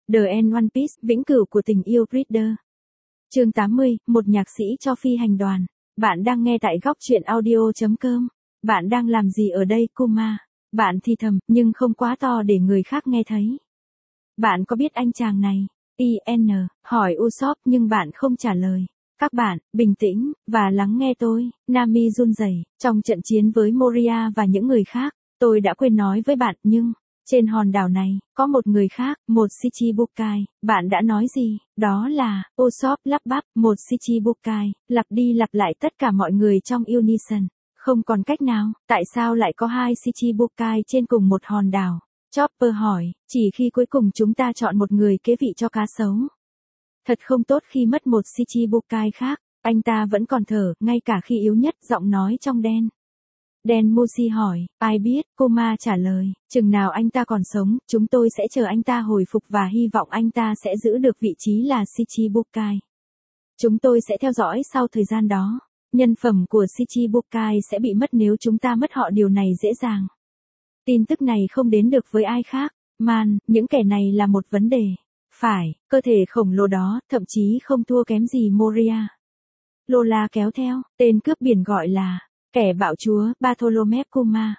The End One Piece, vĩnh cửu của tình yêu Reader. Chương 80, một nhạc sĩ cho phi hành đoàn. Bạn đang nghe tại góc truyện audio.com. Bạn đang làm gì ở đây, Kuma? Bạn thì thầm, nhưng không quá to để người khác nghe thấy. Bạn có biết anh chàng này? IN, hỏi Usopp nhưng bạn không trả lời. Các bạn, bình tĩnh, và lắng nghe tôi. Nami run rẩy, trong trận chiến với Moria và những người khác, tôi đã quên nói với bạn, nhưng trên hòn đảo này, có một người khác, một Shichibukai. Bạn đã nói gì? Đó là, Usopp lắp bắp, một Shichibukai, lặp đi lặp lại tất cả mọi người trong Unison. Không còn cách nào, tại sao lại có hai Shichibukai trên cùng một hòn đảo? Chopper hỏi, chỉ khi cuối cùng chúng ta chọn một người kế vị cho cá sấu. Thật không tốt khi mất một Shichibukai khác, anh ta vẫn còn thở, ngay cả khi yếu nhất, giọng nói trong đen. Dan Mushi hỏi, ai biết, Kuma trả lời, chừng nào anh ta còn sống, chúng tôi sẽ chờ anh ta hồi phục và hy vọng anh ta sẽ giữ được vị trí là Shichibukai. Chúng tôi sẽ theo dõi sau thời gian đó. Nhân phẩm của Shichibukai sẽ bị mất nếu chúng ta mất họ, điều này dễ dàng. Tin tức này không đến được với ai khác. Man, những kẻ này là một vấn đề. Phải, cơ thể khổng lồ đó, thậm chí không thua kém gì Moria. Lola kéo theo, tên cướp biển gọi là kẻ bạo chúa, Bartholomew Kuma.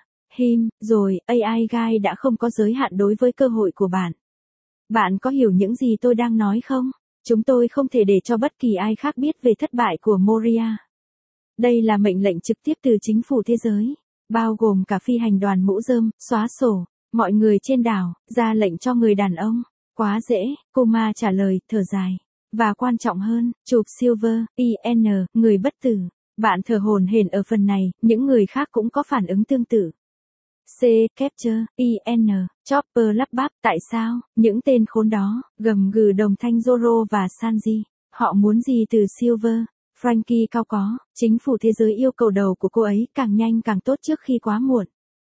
Rồi, AI Guy đã không có giới hạn đối với cơ hội của bạn. Bạn có hiểu những gì tôi đang nói không? Chúng tôi không thể để cho bất kỳ ai khác biết về thất bại của Moria. Đây là mệnh lệnh trực tiếp từ chính phủ thế giới, bao gồm cả phi hành đoàn mũ rơm, xóa sổ, mọi người trên đảo, ra lệnh cho người đàn ông. Quá dễ, Kuma trả lời, thở dài. Và quan trọng hơn, chụp Silver, IN, người bất tử. Bạn thở hổn hển ở phần này, những người khác cũng có phản ứng tương tự. C. Capture, IN, Chopper lắp bắp, tại sao, những tên khốn đó, gầm gừ đồng thanh Zoro và Sanji. Họ muốn gì từ Silver? Frankie cao có, chính phủ thế giới yêu cầu đầu của cô ấy càng nhanh càng tốt trước khi quá muộn.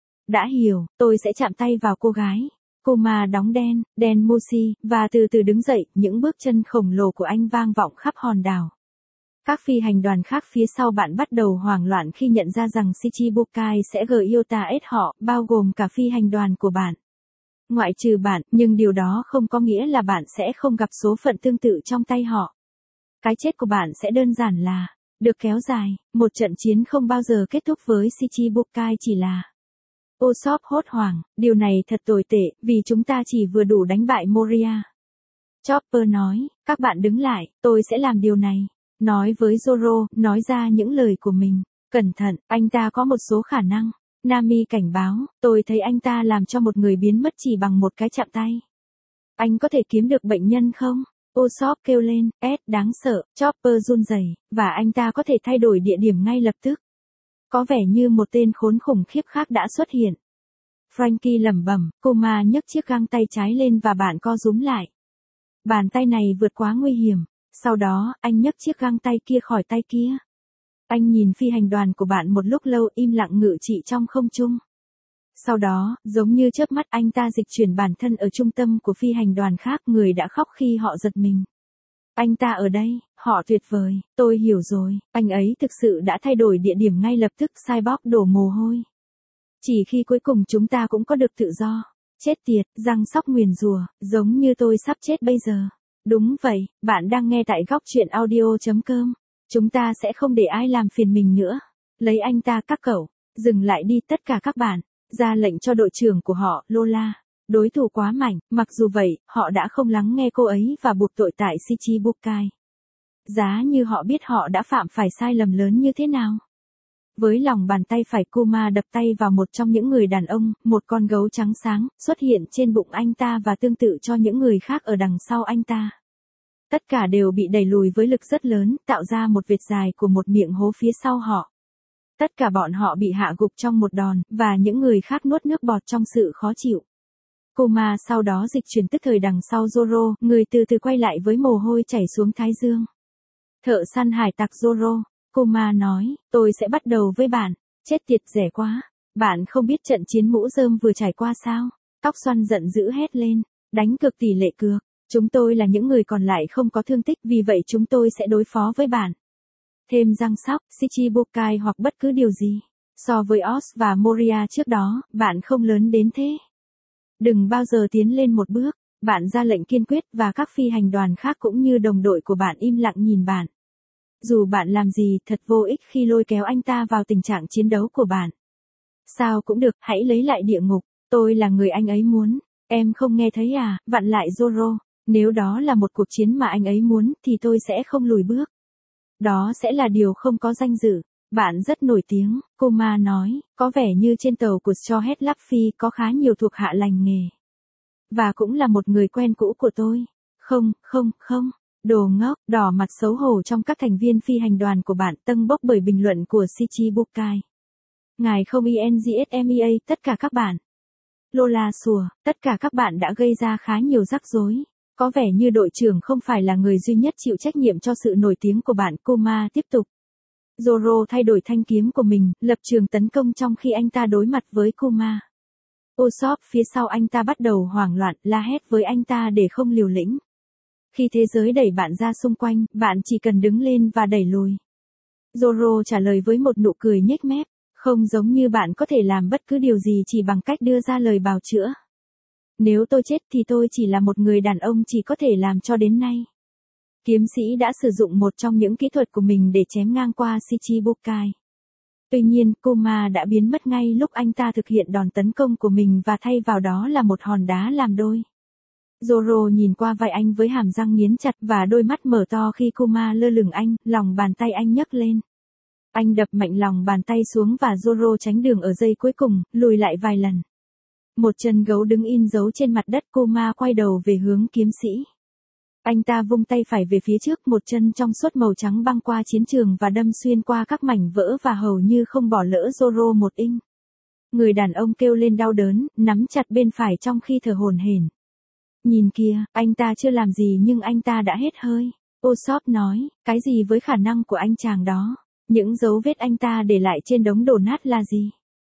Đã hiểu, tôi sẽ chạm tay vào cô gái. Kuma đóng đen, Dan Mushi, và từ từ đứng dậy, những bước chân khổng lồ của anh vang vọng khắp hòn đảo. Các phi hành đoàn khác phía sau bạn bắt đầu hoảng loạn khi nhận ra rằng Shichibukai sẽ Gyota-S họ, bao gồm cả phi hành đoàn của bạn. Ngoại trừ bạn, nhưng điều đó không có nghĩa là bạn sẽ không gặp số phận tương tự trong tay họ. Cái chết của bạn sẽ đơn giản là được kéo dài, một trận chiến không bao giờ kết thúc với Shichibukai chỉ là. Usopp hốt hoảng, điều này thật tồi tệ, vì chúng ta chỉ vừa đủ đánh bại Moria. Chopper nói, các bạn đứng lại, tôi sẽ làm điều này. Nói với Zoro, nói ra những lời của mình. Cẩn thận, anh ta có một số khả năng. Nami cảnh báo, tôi thấy anh ta làm cho một người biến mất chỉ bằng một cái chạm tay. Anh có thể kiếm được bệnh nhân không? Usopp kêu lên, đáng sợ, Chopper run rẩy, và anh ta có thể thay đổi địa điểm ngay lập tức. Có vẻ như một tên khốn khủng khiếp khác đã xuất hiện. Frankie lẩm bẩm, Kuma nhấc chiếc găng tay trái lên và bạn co rúm lại. Bàn tay này vượt quá nguy hiểm. Sau đó, anh nhấc chiếc găng tay kia khỏi tay kia. Anh nhìn phi hành đoàn của bạn một lúc lâu im lặng ngự trị trong không trung. Sau đó, giống như chớp mắt anh ta dịch chuyển bản thân ở trung tâm của phi hành đoàn khác, người đã khóc khi họ giật mình. Anh ta ở đây, họ tuyệt vời, tôi hiểu rồi, anh ấy thực sự đã thay đổi địa điểm ngay lập tức. Cyborg đổ mồ hôi. Chỉ khi cuối cùng chúng ta cũng có được tự do. Chết tiệt, răng sóc nguyền rủa, giống như tôi sắp chết bây giờ. Đúng vậy, bạn đang nghe tại góc truyện audio.com. Chúng ta sẽ không để ai làm phiền mình nữa. Lấy anh ta các cậu. Dừng lại đi tất cả các bạn. Ra lệnh cho đội trưởng của họ, Lola. Đối thủ quá mạnh, mặc dù vậy, họ đã không lắng nghe cô ấy và buộc tội tại Shichibukai. Giá như họ biết họ đã phạm phải sai lầm lớn như thế nào. Với lòng bàn tay phải, Kuma đập tay vào một trong những người đàn ông, một con gấu trắng sáng, xuất hiện trên bụng anh ta và tương tự cho những người khác ở đằng sau anh ta. Tất cả đều bị đẩy lùi với lực rất lớn, tạo ra một vệt dài của một miệng hố phía sau họ. Tất cả bọn họ bị hạ gục trong một đòn, và những người khác nuốt nước bọt trong sự khó chịu. Kuma sau đó dịch chuyển tức thời đằng sau Zoro, người từ từ quay lại với mồ hôi chảy xuống thái dương. Thợ săn hải tặc Zoro, Kuma nói, tôi sẽ bắt đầu với bạn. Chết tiệt, rẻ quá. Bạn không biết trận chiến mũ rơm vừa trải qua sao? Tóc xoăn giận dữ hét lên, đánh cược tỷ lệ cược. Chúng tôi là những người còn lại không có thương tích, vì vậy chúng tôi sẽ đối phó với bạn. Thêm răng sóc, Shichibukai hoặc bất cứ điều gì. So với Oz và Moria trước đó, bạn không lớn đến thế. Đừng bao giờ tiến lên một bước. Bạn ra lệnh kiên quyết và các phi hành đoàn khác cũng như đồng đội của bạn im lặng nhìn bạn. Dù bạn làm gì, thật vô ích khi lôi kéo anh ta vào tình trạng chiến đấu của bạn. Sao cũng được, hãy lấy lại địa ngục. Tôi là người anh ấy muốn. Em không nghe thấy à, vặn lại Zoro. Nếu đó là một cuộc chiến mà anh ấy muốn, thì tôi sẽ không lùi bước. Đó sẽ là điều không có danh dự. Bạn rất nổi tiếng, Kuma nói, có vẻ như trên tàu của Straw Hat Luffy có khá nhiều thuộc hạ lành nghề. Và cũng là một người quen cũ của tôi. Không, đồ ngốc, đỏ mặt xấu hổ trong các thành viên phi hành đoàn của bạn tâng bốc bởi bình luận của Shichibukai. Ngài không ENGSMEA, tất cả các bạn. Lola sủa, tất cả các bạn đã gây ra khá nhiều rắc rối. Có vẻ như đội trưởng không phải là người duy nhất chịu trách nhiệm cho sự nổi tiếng của bạn, Kuma tiếp tục. Zoro thay đổi thanh kiếm của mình, lập trường tấn công trong khi anh ta đối mặt với Kuma. Usopp phía sau anh ta bắt đầu hoảng loạn, la hét với anh ta để không liều lĩnh. Khi thế giới đẩy bạn ra xung quanh, bạn chỉ cần đứng lên và đẩy lùi. Zoro trả lời với một nụ cười nhếch mép, không giống như bạn có thể làm bất cứ điều gì chỉ bằng cách đưa ra lời bào chữa. Nếu tôi chết thì tôi chỉ là một người đàn ông chỉ có thể làm cho đến nay. Kiếm sĩ đã sử dụng một trong những kỹ thuật của mình để chém ngang qua Shichibukai. Tuy nhiên, Kuma đã biến mất ngay lúc anh ta thực hiện đòn tấn công của mình và thay vào đó là một hòn đá làm đôi. Zoro nhìn qua vai anh với hàm răng nghiến chặt và đôi mắt mở to khi Kuma lơ lửng anh, lòng bàn tay anh nhấc lên. Anh đập mạnh lòng bàn tay xuống và Zoro tránh đường ở giây cuối cùng, lùi lại vài lần. Một chân gấu đứng in dấu trên mặt đất, Kuma quay đầu về hướng kiếm sĩ. Anh ta vung tay phải về phía trước, một chân trong suốt màu trắng băng qua chiến trường và đâm xuyên qua các mảnh vỡ và hầu như không bỏ lỡ Zoro một inch. Người đàn ông kêu lên đau đớn, nắm chặt bên phải trong khi thở hổn hển. Nhìn kìa, anh ta chưa làm gì nhưng anh ta đã hết hơi. Usopp nói, cái gì với khả năng của anh chàng đó? Những dấu vết anh ta để lại trên đống đổ nát là gì?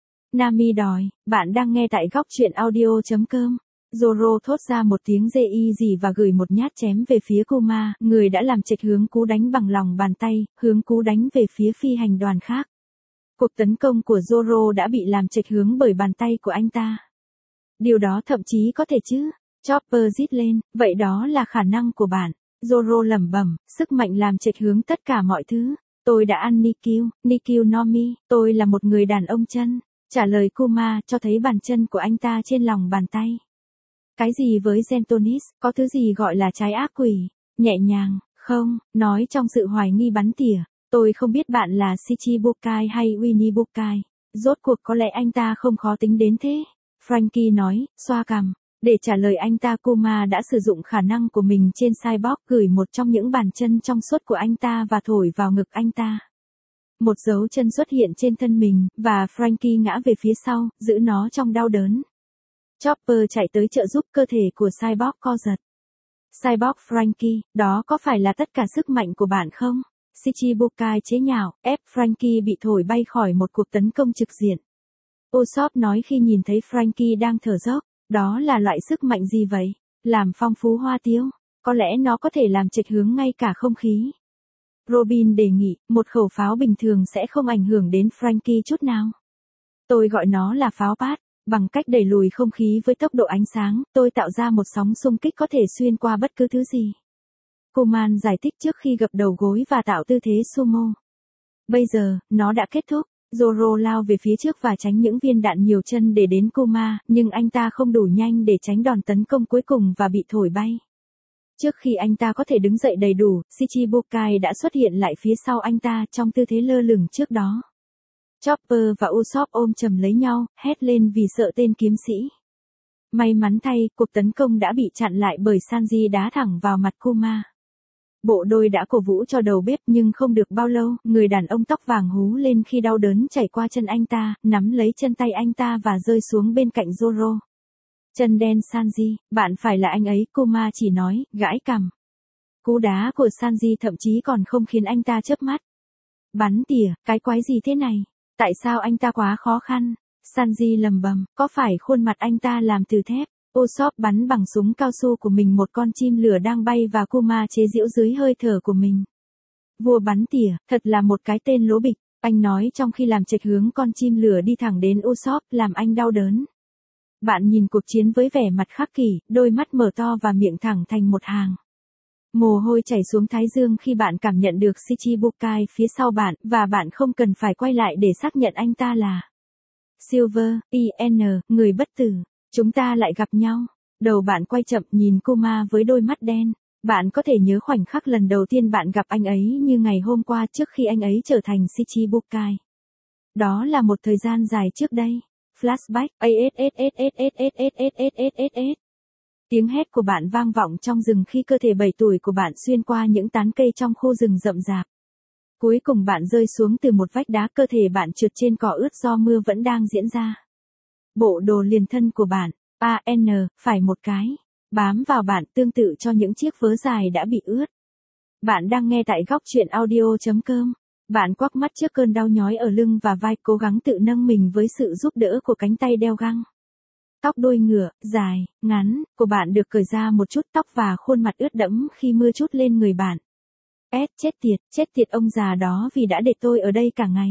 Nami đòi, bạn đang nghe tại góc truyện audio.com. Zoro thốt ra một tiếng dê y gì và gửi một nhát chém về phía Kuma, người đã làm chệch hướng cú đánh bằng lòng bàn tay, hướng cú đánh về phía phi hành đoàn khác. Cuộc tấn công của Zoro đã bị làm chệch hướng bởi bàn tay của anh ta. Điều đó thậm chí có thể chứ. Chopper rít lên, vậy đó là khả năng của bạn. Zoro lẩm bẩm, sức mạnh làm chệch hướng tất cả mọi thứ. Tôi đã ăn Nikyu no Mi, tôi là một người đàn ông chân. Trả lời Kuma cho thấy bàn chân của anh ta trên lòng bàn tay. Cái gì với Gentonis, có thứ gì gọi là trái ác quỷ? Nhẹ nhàng, không, nói trong sự hoài nghi bắn tỉa. Tôi không biết bạn là Shichibukai hay Winibukai. Rốt cuộc có lẽ anh ta không khó tính đến thế. Frankie nói, xoa cằm. Để trả lời anh ta, Kuma đã sử dụng khả năng của mình trên Cyborg, gửi một trong những bàn chân trong suốt của anh ta và thổi vào ngực anh ta. Một dấu chân xuất hiện trên thân mình, và Frankie ngã về phía sau, giữ nó trong đau đớn. Chopper chạy tới trợ giúp, cơ thể của Cyborg co giật. Cyborg Frankie, đó có phải là tất cả sức mạnh của bạn không? Shichibukai chế nhạo, ép Frankie bị thổi bay khỏi một cuộc tấn công trực diện. Usopp nói khi nhìn thấy Frankie đang thở dốc, đó là loại sức mạnh gì vậy? Làm phong phú hoa tiêu, có lẽ nó có thể làm chệch hướng ngay cả không khí. Robin đề nghị, một khẩu pháo bình thường sẽ không ảnh hưởng đến Frankie chút nào. Tôi gọi nó là pháo pát. Bằng cách đẩy lùi không khí với tốc độ ánh sáng, tôi tạo ra một sóng xung kích có thể xuyên qua bất cứ thứ gì. Kuman giải thích trước khi gập đầu gối và tạo tư thế sumo. Bây giờ, nó đã kết thúc. Zoro lao về phía trước và tránh những viên đạn nhiều chân để đến Kuma, nhưng anh ta không đủ nhanh để tránh đòn tấn công cuối cùng và bị thổi bay. Trước khi anh ta có thể đứng dậy đầy đủ, Shichibukai đã xuất hiện lại phía sau anh ta trong tư thế lơ lửng trước đó. Chopper và Usopp ôm chầm lấy nhau, hét lên vì sợ tên kiếm sĩ. May mắn thay, cuộc tấn công đã bị chặn lại bởi Sanji đá thẳng vào mặt Kuma. Bộ đôi đã cổ vũ cho đầu bếp nhưng không được bao lâu, người đàn ông tóc vàng hú lên khi đau đớn chảy qua chân anh ta, nắm lấy chân tay anh ta và rơi xuống bên cạnh Zoro. Chân đen Sanji, bạn phải là anh ấy, Kuma chỉ nói, gãi cằm. Cú đá của Sanji thậm chí còn không khiến anh ta chớp mắt. Bắn tỉa, cái quái gì thế này? Tại sao anh ta quá khó khăn? Sanji lầm bầm, có phải khuôn mặt anh ta làm từ thép? Usopp bắn bằng súng cao su của mình một con chim lửa đang bay và Kuma chế giễu dưới hơi thở của mình. Vua bắn tỉa, thật là một cái tên lố bịch, anh nói trong khi làm chệch hướng con chim lửa đi thẳng đến Usopp, làm anh đau đớn. Bạn nhìn cuộc chiến với vẻ mặt khắc kỷ, đôi mắt mở to và miệng thẳng thành một hàng. Mồ hôi chảy xuống thái dương khi bạn cảm nhận được Shichibukai phía sau bạn, và bạn không cần phải quay lại để xác nhận anh ta là Silver, IN, người bất tử. Chúng ta lại gặp nhau. Đầu bạn quay chậm nhìn Kuma với đôi mắt đen. Bạn có thể nhớ khoảnh khắc lần đầu tiên bạn gặp anh ấy như ngày hôm qua trước khi anh ấy trở thành Shichibukai. Đó là một thời gian dài trước đây. Flashback. Tiếng hét của bạn vang vọng trong rừng khi cơ thể 7 tuổi của bạn xuyên qua những tán cây trong khu rừng rậm rạp. Cuối cùng bạn rơi xuống từ một vách đá, cơ thể bạn trượt trên cỏ ướt do mưa vẫn đang diễn ra. Bộ đồ liền thân của bạn, phải một cái, bám vào bạn tương tự cho những chiếc vớ dài đã bị ướt. Bạn đang nghe tại góc truyện audio.com. Bạn quắc mắt trước cơn đau nhói ở lưng và vai, cố gắng tự nâng mình với sự giúp đỡ của cánh tay đeo găng. Tóc đuôi ngựa, dài, ngắn, của bạn được cởi ra một chút, tóc và khuôn mặt ướt đẫm khi mưa trút lên người bạn. Chết tiệt ông già đó vì đã để tôi ở đây cả ngày.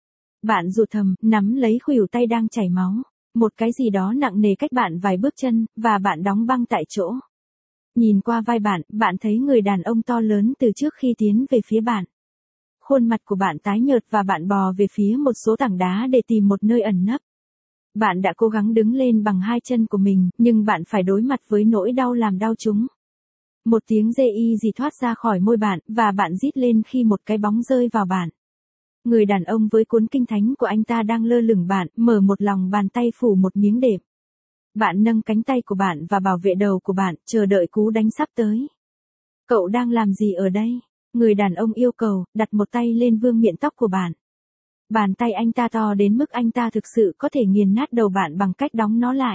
Bạn rụt thầm, nắm lấy khuỷu tay đang chảy máu. Một cái gì đó nặng nề cách bạn vài bước chân, và bạn đóng băng tại chỗ. Nhìn qua vai bạn, bạn thấy người đàn ông to lớn từ trước khi tiến về phía bạn. Khuôn mặt của bạn tái nhợt và bạn bò về phía một số tảng đá để tìm một nơi ẩn nấp. Bạn đã cố gắng đứng lên bằng hai chân của mình, nhưng bạn phải đối mặt với nỗi đau làm đau chúng. Một tiếng rê y gì thoát ra khỏi môi bạn, và bạn rít lên khi một cái bóng rơi vào bạn. Người đàn ông với cuốn kinh thánh của anh ta đang lơ lửng bạn, mở một lòng bàn tay phủ một miếng đệm. Bạn nâng cánh tay của bạn và bảo vệ đầu của bạn, chờ đợi cú đánh sắp tới. Cậu đang làm gì ở đây? Người đàn ông yêu cầu, đặt một tay lên vương miện tóc của bạn. Bàn tay anh ta to đến mức anh ta thực sự có thể nghiền nát đầu bạn bằng cách đóng nó lại.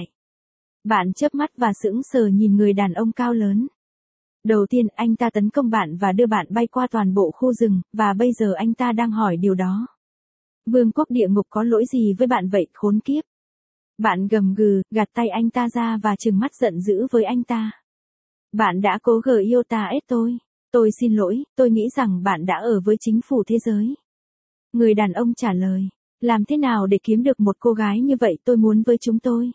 Bạn chớp mắt và sững sờ nhìn người đàn ông cao lớn. Đầu tiên anh ta tấn công bạn và đưa bạn bay qua toàn bộ khu rừng, và bây giờ anh ta đang hỏi điều đó. Vương quốc địa ngục có lỗi gì với bạn vậy, khốn kiếp? Bạn gầm gừ, gạt tay anh ta ra và trừng mắt giận dữ với anh ta. Bạn đã cố yêu ta ết tôi. Tôi xin lỗi, tôi nghĩ rằng bạn đã ở với chính phủ thế giới. Người đàn ông trả lời, làm thế nào để kiếm được một cô gái như vậy, tôi muốn với chúng tôi.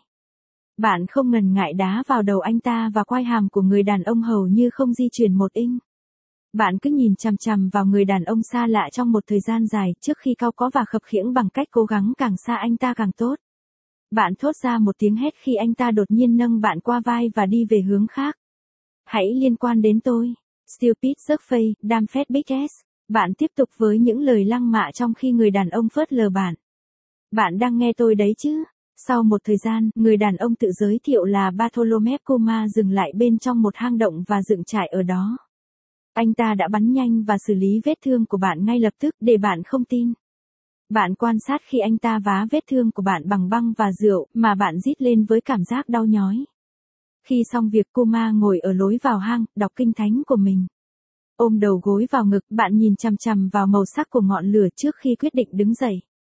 Bạn không ngần ngại đá vào đầu anh ta và quai hàm của người đàn ông hầu như không di chuyển một inch. Bạn cứ nhìn chằm chằm vào người đàn ông xa lạ trong một thời gian dài trước khi cau có và khập khiễng bằng cách cố gắng càng xa anh ta càng tốt. Bạn thốt ra một tiếng hét khi anh ta đột nhiên nâng bạn qua vai và đi về hướng khác. Hãy liên quan đến tôi. Stupid surface, damn fat big ass. Bạn tiếp tục với những lời lăng mạ trong khi người đàn ông phớt lờ bạn. Bạn đang nghe tôi đấy chứ? Sau một thời gian, người đàn ông tự giới thiệu là Bartholomew Kuma dừng lại bên trong một hang động và dựng trại ở đó. Anh ta đã bắn nhanh và xử lý vết thương của bạn ngay lập tức để bạn không tin. Bạn quan sát khi anh ta vá vết thương của bạn bằng băng và rượu, mà bạn rít lên với cảm giác đau nhói. Khi xong việc, Kuma ngồi ở lối vào hang, đọc kinh thánh của mình. Ôm đầu gối vào ngực, bạn nhìn chằm chằm vào màu sắc của ngọn lửa trước khi quyết định đứng dậy.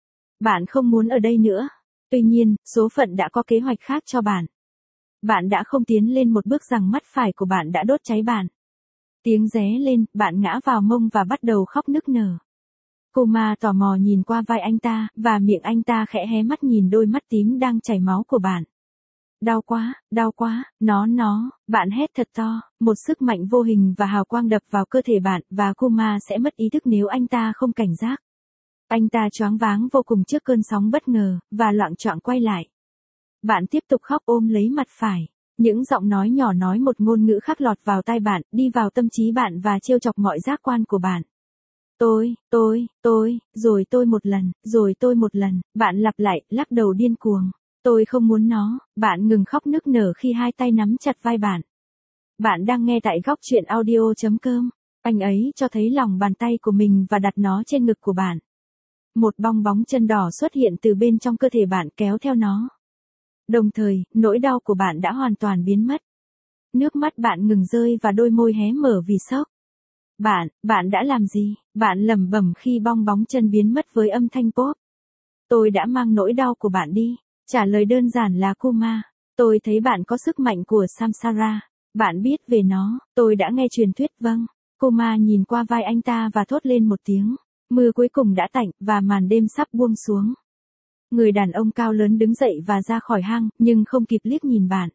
Bạn không muốn ở đây nữa. Tuy nhiên, số phận đã có kế hoạch khác cho bạn. Bạn đã không tiến lên một bước rằng mắt phải của bạn đã đốt cháy bạn. Tiếng ré lên, bạn ngã vào mông và bắt đầu khóc nức nở. Kuma tò mò nhìn qua vai anh ta, và miệng anh ta khẽ hé mắt nhìn đôi mắt tím đang chảy máu của bạn. Đau quá, bạn hét thật to, một sức mạnh vô hình và hào quang đập vào cơ thể bạn, và Kuma sẽ mất ý thức nếu anh ta không cảnh giác. Anh ta choáng váng vô cùng trước cơn sóng bất ngờ, và loạng choạng quay lại. Bạn tiếp tục khóc ôm lấy mặt phải. Những giọng nói nhỏ nói một ngôn ngữ khác lọt vào tai bạn, đi vào tâm trí bạn và trêu chọc mọi giác quan của bạn. Rồi tôi một lần, bạn lặp lại, lắc đầu điên cuồng. Tôi không muốn nó, bạn ngừng khóc nức nở khi hai tay nắm chặt vai bạn. Bạn đang nghe tại góc truyện audio.com. Anh ấy cho thấy lòng bàn tay của mình và đặt nó trên ngực của bạn. Một bong bóng chân đỏ xuất hiện từ bên trong cơ thể bạn kéo theo nó. Đồng thời, nỗi đau của bạn đã hoàn toàn biến mất. Nước mắt bạn ngừng rơi và đôi môi hé mở vì sốc. Bạn đã làm gì? Bạn lẩm bẩm khi bong bóng chân biến mất với âm thanh pop. Tôi đã mang nỗi đau của bạn đi. Trả lời đơn giản là Kuma. Tôi thấy bạn có sức mạnh của Samsara. Bạn biết về nó, tôi đã nghe truyền thuyết. Vâng. Kuma nhìn qua vai anh ta và thốt lên một tiếng. Mưa cuối cùng đã tạnh, và màn đêm sắp buông xuống. Người đàn ông cao lớn đứng dậy và ra khỏi hang, nhưng không kịp liếc nhìn bạn.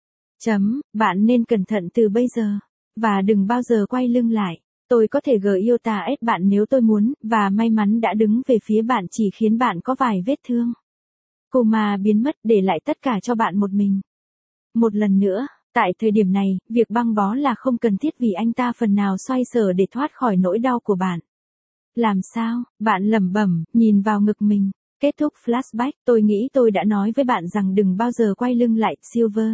Bạn nên cẩn thận từ bây giờ. Và đừng bao giờ quay lưng lại. Tôi có thể GIOTA-S bạn nếu tôi muốn, và may mắn đã đứng về phía bạn chỉ khiến bạn có vài vết thương. Kuma biến mất để lại tất cả cho bạn một mình. Một lần nữa, tại thời điểm này, việc băng bó là không cần thiết vì anh ta phần nào xoay sở để thoát khỏi nỗi đau của bạn. Làm sao? Bạn lẩm bẩm, nhìn vào ngực mình. Kết thúc flashback, tôi nghĩ tôi đã nói với bạn rằng đừng bao giờ quay lưng lại, Silver.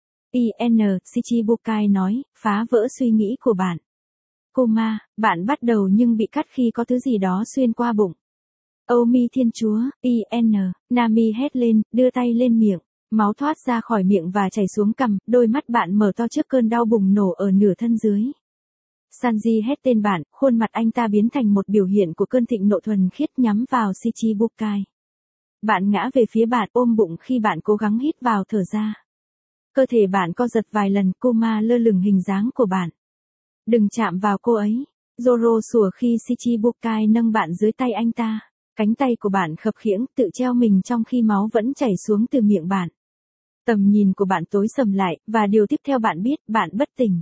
Shichibukai nói, phá vỡ suy nghĩ của bạn. Kuma, bạn bắt đầu nhưng bị cắt khi có thứ gì đó xuyên qua bụng. Omi Thiên Chúa, Nami hét lên, đưa tay lên miệng. Máu thoát ra khỏi miệng và chảy xuống cằm, đôi mắt bạn mở to trước cơn đau bùng nổ ở nửa thân dưới. Sanji hét tên bạn, khuôn mặt anh ta biến thành một biểu hiện của cơn thịnh nộ thuần khiết nhắm vào Shichibukai. Bạn ngã về phía bạn ôm bụng khi bạn cố gắng hít vào thở ra. Cơ thể bạn co giật vài lần, Kuma lơ lửng hình dáng của bạn. Đừng chạm vào cô ấy. Zoro sủa khi Shichibukai nâng bạn dưới tay anh ta. Cánh tay của bạn khập khiễng, tự treo mình trong khi máu vẫn chảy xuống từ miệng bạn. Tầm nhìn của bạn tối sầm lại, và điều tiếp theo bạn biết, bạn bất tỉnh.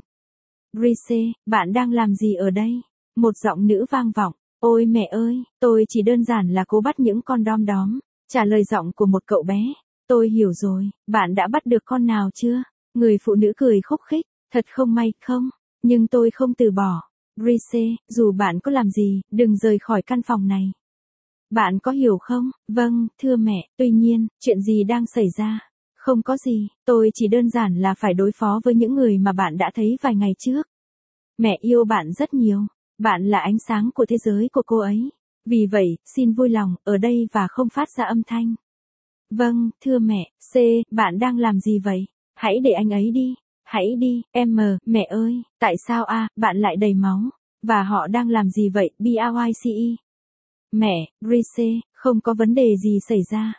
Rise, bạn đang làm gì ở đây? Một giọng nữ vang vọng. Ôi mẹ ơi, tôi chỉ đơn giản là cố bắt những con đom đóm. Trả lời giọng của một cậu bé. Tôi hiểu rồi, bạn đã bắt được con nào chưa? Người phụ nữ cười khúc khích. Thật không may, không? Nhưng tôi không từ bỏ. Rise, dù bạn có làm gì, đừng rời khỏi căn phòng này. Bạn có hiểu không? Vâng, thưa mẹ, tuy nhiên, chuyện gì đang xảy ra? Không có gì, tôi chỉ đơn giản là phải đối phó với những người mà bạn đã thấy vài ngày trước. Mẹ yêu bạn rất nhiều. Bạn là ánh sáng của thế giới của cô ấy. Vì vậy, xin vui lòng, ở đây và không phát ra âm thanh. Vâng, thưa mẹ, bạn đang làm gì vậy? Hãy để anh ấy đi. Hãy đi, mẹ ơi, tại sao bạn lại đầy máu? Và họ đang làm gì vậy, BRYCE? Mẹ, Rise, không có vấn đề gì xảy ra.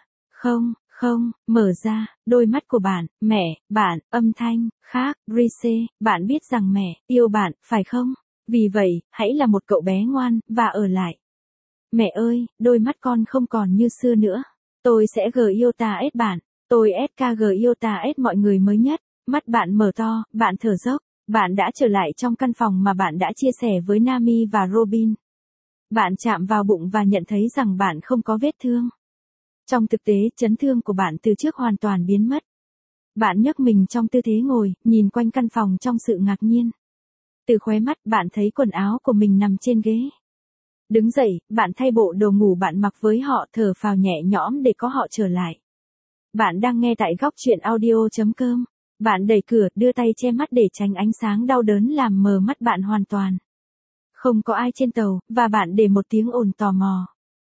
Không, mở ra, đôi mắt của bạn, mẹ, bạn, âm thanh, khác, Rise, bạn biết rằng mẹ, yêu bạn, phải không? Vì vậy, hãy là một cậu bé ngoan, và ở lại. Mẹ ơi, đôi mắt con không còn như xưa nữa. Tôi sẽ GIOTA-S bạn. Tôi SKGIOTA-S mọi người mới nhất. Mắt bạn mở to, bạn thở dốc. Bạn đã trở lại trong căn phòng mà bạn đã chia sẻ với Nami và Robin. Bạn chạm vào bụng và nhận thấy rằng bạn không có vết thương. Trong thực tế, chấn thương của bạn từ trước hoàn toàn biến mất. Bạn nhấc mình trong tư thế ngồi, nhìn quanh căn phòng trong sự ngạc nhiên. Từ khóe mắt, bạn thấy quần áo của mình nằm trên ghế. Đứng dậy, bạn thay bộ đồ ngủ bạn mặc với họ, thở phào nhẹ nhõm để có họ trở lại. Bạn đang nghe tại góc truyện audio.com. Bạn đẩy cửa, đưa tay che mắt để tránh ánh sáng đau đớn làm mờ mắt bạn hoàn toàn. Không có ai trên tàu, và bạn để một tiếng ồn tò mò.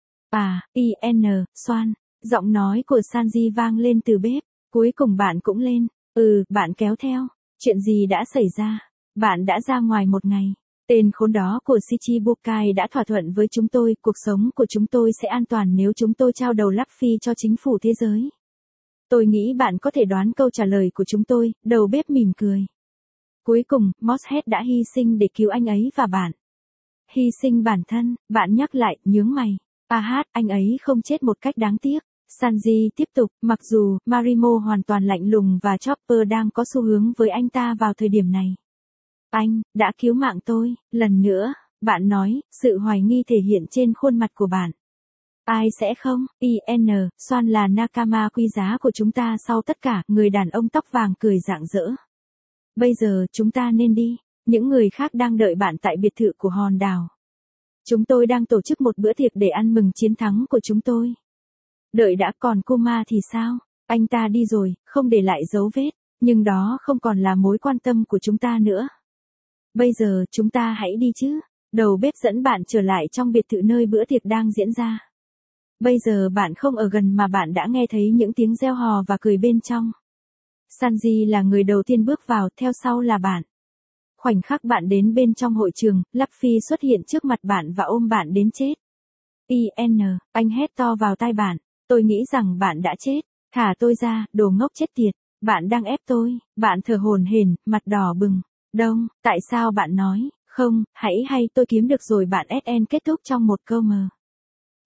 Soan. Giọng nói của Sanji vang lên từ bếp. Cuối cùng bạn cũng lên. Bạn kéo theo. Chuyện gì đã xảy ra? Bạn đã ra ngoài một ngày. Tên khốn đó của Shichibukai đã thỏa thuận với chúng tôi, cuộc sống của chúng tôi sẽ an toàn nếu chúng tôi trao đầu Luffy cho chính phủ thế giới. Tôi nghĩ bạn có thể đoán câu trả lời của chúng tôi, đầu bếp mỉm cười. Cuối cùng, Mosshead đã hy sinh để cứu anh ấy và bạn. Hy sinh bản thân, bạn nhắc lại, nhướng mày. Anh ấy không chết một cách đáng tiếc. Sanji tiếp tục, mặc dù Marimo hoàn toàn lạnh lùng và Chopper đang có xu hướng với anh ta vào thời điểm này. Anh đã cứu mạng tôi, lần nữa, bạn nói, sự hoài nghi thể hiện trên khuôn mặt của bạn. Ai sẽ không? Soan là Nakama quý giá của chúng ta sau tất cả, người đàn ông tóc vàng cười rạng rỡ. Bây giờ chúng ta nên đi, những người khác đang đợi bạn tại biệt thự của hòn đảo. Chúng tôi đang tổ chức một bữa tiệc để ăn mừng chiến thắng của chúng tôi. Đợi đã, còn Kuma thì sao? Anh ta đi rồi, không để lại dấu vết, nhưng đó không còn là mối quan tâm của chúng ta nữa. Bây giờ chúng ta hãy đi chứ. Đầu bếp dẫn bạn trở lại trong biệt thự nơi bữa tiệc đang diễn ra. Bây giờ bạn không ở gần mà bạn đã nghe thấy những tiếng reo hò và cười bên trong. Sanji là người đầu tiên bước vào, theo sau là bạn. Khoảnh khắc bạn đến bên trong hội trường, Luffy xuất hiện trước mặt bạn và ôm bạn đến chết. Anh hét to vào tai bạn. Tôi nghĩ rằng bạn đã chết. Thả tôi ra, đồ ngốc chết tiệt. Bạn đang ép tôi. Bạn thở hổn hển, mặt đỏ bừng. Đông, tại sao bạn nói, không, hay tôi kiếm được rồi, bạn SN kết thúc trong một câu mờ.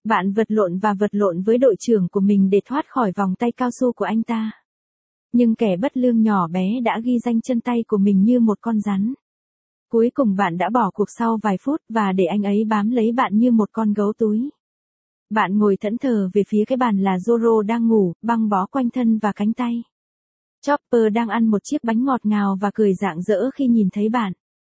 Bạn vật lộn với đội trưởng của mình để thoát khỏi vòng tay cao su của anh ta. Nhưng kẻ bất lương nhỏ bé đã ghi danh chân tay của mình như một con rắn. Cuối cùng bạn đã bỏ cuộc sau vài phút và để anh ấy bám lấy bạn như một con gấu túi. Bạn ngồi thẫn thờ về phía cái bàn là Zoro đang ngủ, băng bó quanh thân và cánh tay. Chopper đang ăn một chiếc bánh ngọt ngào và cười rạng rỡ khi nhìn thấy bạn.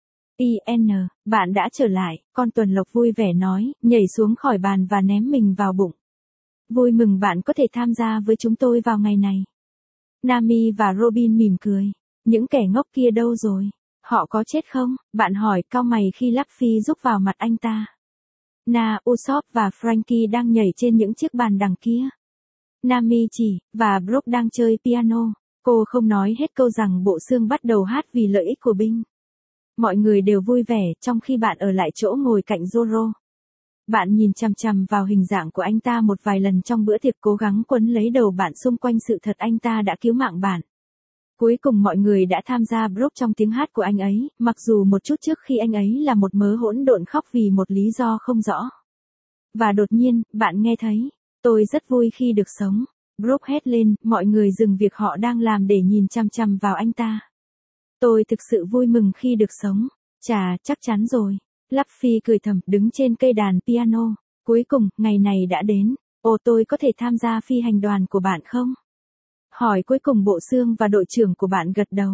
IN, bạn đã trở lại, con tuần lộc vui vẻ nói, nhảy xuống khỏi bàn và ném mình vào bụng. Vui mừng bạn có thể tham gia với chúng tôi vào ngày này. Nami và Robin mỉm cười. Những kẻ ngốc kia đâu rồi? Họ có chết không? Bạn hỏi cau mày khi Luffy rúc vào mặt anh ta. Na, Usopp và Frankie đang nhảy trên những chiếc bàn đằng kia. Nami chỉ, và Brook đang chơi piano. Cô không nói hết câu rằng bộ xương bắt đầu hát vì lợi ích của binh. Mọi người đều vui vẻ trong khi bạn ở lại chỗ ngồi cạnh Zoro. Bạn nhìn chằm chằm vào hình dạng của anh ta một vài lần trong bữa tiệc, cố gắng quấn lấy đầu bạn xung quanh sự thật anh ta đã cứu mạng bạn. Cuối cùng mọi người đã tham gia Brook trong tiếng hát của anh ấy, mặc dù một chút trước khi anh ấy là một mớ hỗn độn khóc vì một lý do không rõ. Và đột nhiên, bạn nghe thấy, tôi rất vui khi được sống. Brook hét lên, mọi người dừng việc họ đang làm để nhìn chằm chằm vào anh ta. Tôi thực sự vui mừng khi được sống. Chà, chắc chắn rồi. Luffy cười thầm, đứng trên cây đàn piano. Cuối cùng, ngày này đã đến. Ồ, tôi có thể tham gia phi hành đoàn của bạn không? Hỏi cuối cùng bộ xương và đội trưởng của bạn gật đầu.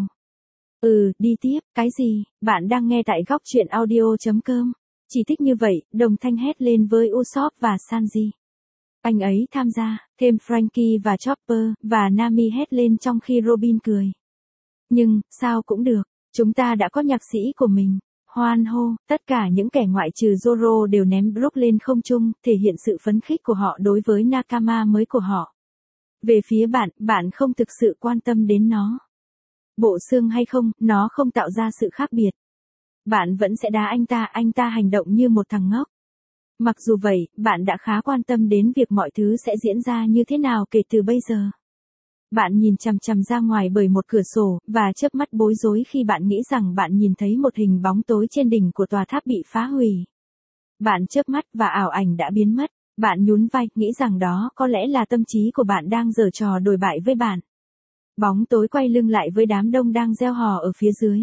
Đi tiếp, cái gì? Bạn đang nghe tại góc truyện audio.com. Chỉ thích như vậy, đồng thanh hét lên với Usopp và Sanji. Anh ấy tham gia, thêm Frankie và Chopper, và Nami hét lên trong khi Robin cười. Nhưng, sao cũng được, chúng ta đã có nhạc sĩ của mình. Hoan hô, tất cả những kẻ ngoại trừ Zoro đều ném Brook lên không trung, thể hiện sự phấn khích của họ đối với nakama mới của họ. Về phía bạn, bạn không thực sự quan tâm đến nó. Bộ xương hay không, nó không tạo ra sự khác biệt. Bạn vẫn sẽ đá anh ta hành động như một thằng ngốc. Mặc dù vậy, bạn đã khá quan tâm đến việc mọi thứ sẽ diễn ra như thế nào kể từ bây giờ. Bạn nhìn chằm chằm ra ngoài bởi một cửa sổ, và chớp mắt bối rối khi bạn nghĩ rằng bạn nhìn thấy một hình bóng tối trên đỉnh của tòa tháp bị phá hủy. Bạn chớp mắt và ảo ảnh đã biến mất. Bạn nhún vai, nghĩ rằng đó có lẽ là tâm trí của bạn đang giở trò đồi bại với bạn. Bóng tối quay lưng lại với đám đông đang reo hò ở phía dưới.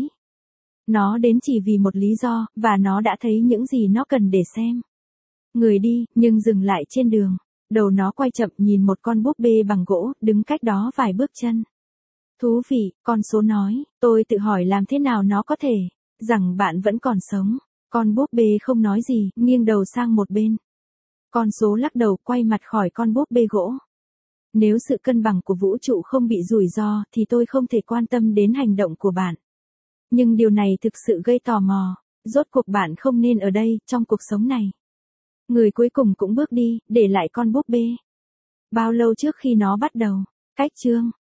Nó đến chỉ vì một lý do, và nó đã thấy những gì nó cần để xem. Người đi, nhưng dừng lại trên đường. Đầu nó quay chậm nhìn một con búp bê bằng gỗ, đứng cách đó vài bước chân. Thú vị, con số nói, tôi tự hỏi làm thế nào nó có thể, rằng bạn vẫn còn sống. Con búp bê không nói gì, nghiêng đầu sang một bên. Con số lắc đầu, quay mặt khỏi con búp bê gỗ. Nếu sự cân bằng của vũ trụ không bị rủi ro thì tôi không thể quan tâm đến hành động của bạn. Nhưng điều này thực sự gây tò mò. Rốt cuộc bạn không nên ở đây, trong cuộc sống này. Người cuối cùng cũng bước đi, để lại con búp bê. Bao lâu trước khi nó bắt đầu? Cách chương